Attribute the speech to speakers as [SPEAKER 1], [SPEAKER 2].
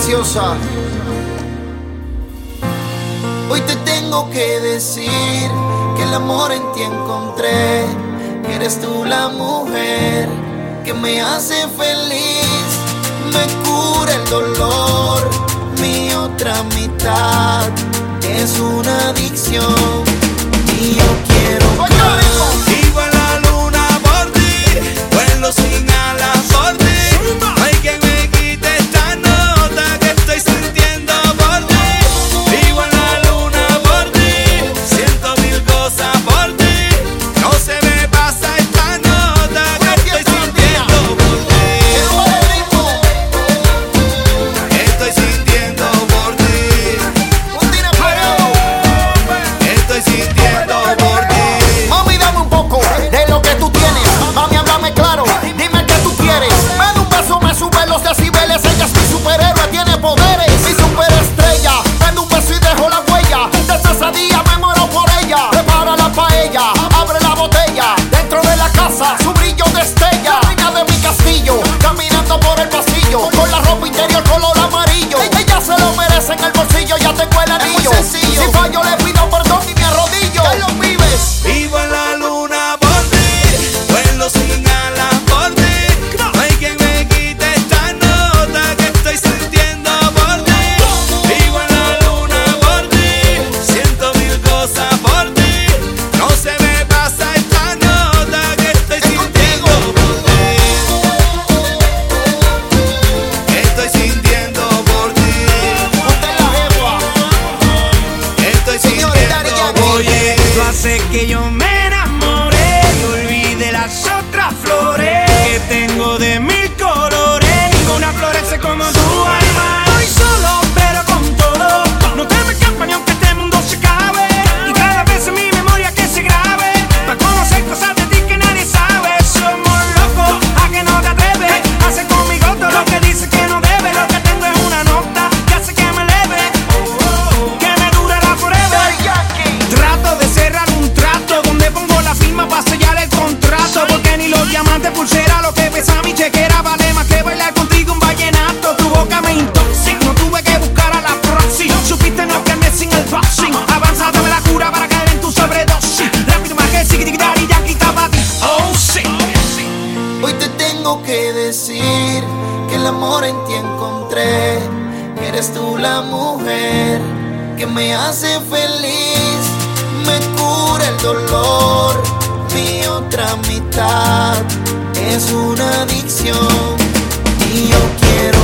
[SPEAKER 1] preciosa. Hoy te tengo que decir que el amor en ti encontré, que eres tú la mujer que me hace feliz, me cura el dolor. Mi otra mitad es una adicción y yo quiero más.
[SPEAKER 2] Vivo en la luna por ti, vuelo sin alas por ti. No hay quien me quite esta nota que estoy sintiendo por ti. Vivo en la luna por ti, siento mil cosas por ti. No se me pasa esta nota que estoy sintiendo por ti. Estoy sintiendo por ti. Estoy sintiendo por ti.
[SPEAKER 1] Mami, dame un poco de lo que tú tienes. Mami, háblame claro, dime qué tú quieres. Me da un beso, me sube los decibeles. Ella es mi superhéroe, tiene poderes. Mi superestrella, me da un beso y dejo la huella. Desde ese día me muero por ella. Prepara la paella, abre la botella. Dentro de la casa, su brillo destella. Reina de mi castillo, caminando por el pasillo, con la ropa interior color amarillo. Ella se lo merece, en el bolsillo ya tengo el anillo. Si fallo le pido perdón y me arrodillo. ¿Qué lo vives?
[SPEAKER 2] Vivo en la luna por ti, vuelo sin alas por ti. No hay quien me quite esta nota que estoy sintiendo por ti. Vivo en la luna por ti, siento mil cosas por ti. No se me pasa esta nota que estoy sintiendo por ti. Estoy sintiendo por ti.
[SPEAKER 1] Ponte la jeva.
[SPEAKER 2] Estoy sintiendo por ti.
[SPEAKER 3] Tú haces que yo me enamore y olvide las otras flores que tengo de mil colores. Ninguna florece como tu alma. Estoy solo pero con todo. No te me escapas ni aunque este mundo se acabe. Y cada vez en mi memoria que se grabe, para conocer cosas de ti que nadie sabe. Somos locos, a que no te atreves. Hace conmigo todo lo que dices que no debe. Lo que tengo es una nota que hace que me eleve, que me durará forever. Trato de cerrar un trato donde pongo la firma para sellar el contrato, porque ni los diamantes, pulsera, lo que pesa mi chequera vale más que bailar contigo un vallenato. Tu boca me intoxica, no tuve que buscar a la proxy. Supiste no cambiar sin el boxing. Avanza, dame la cura para caer en tu sobredosis. Rápido más que siquitar y ya quita para ti. Oh, sí.
[SPEAKER 1] Hoy te tengo que decir que el amor en ti encontré, que eres tú la mujer que me hace feliz, me cura el dolor. Mi otra mitad es una adicción y yo quiero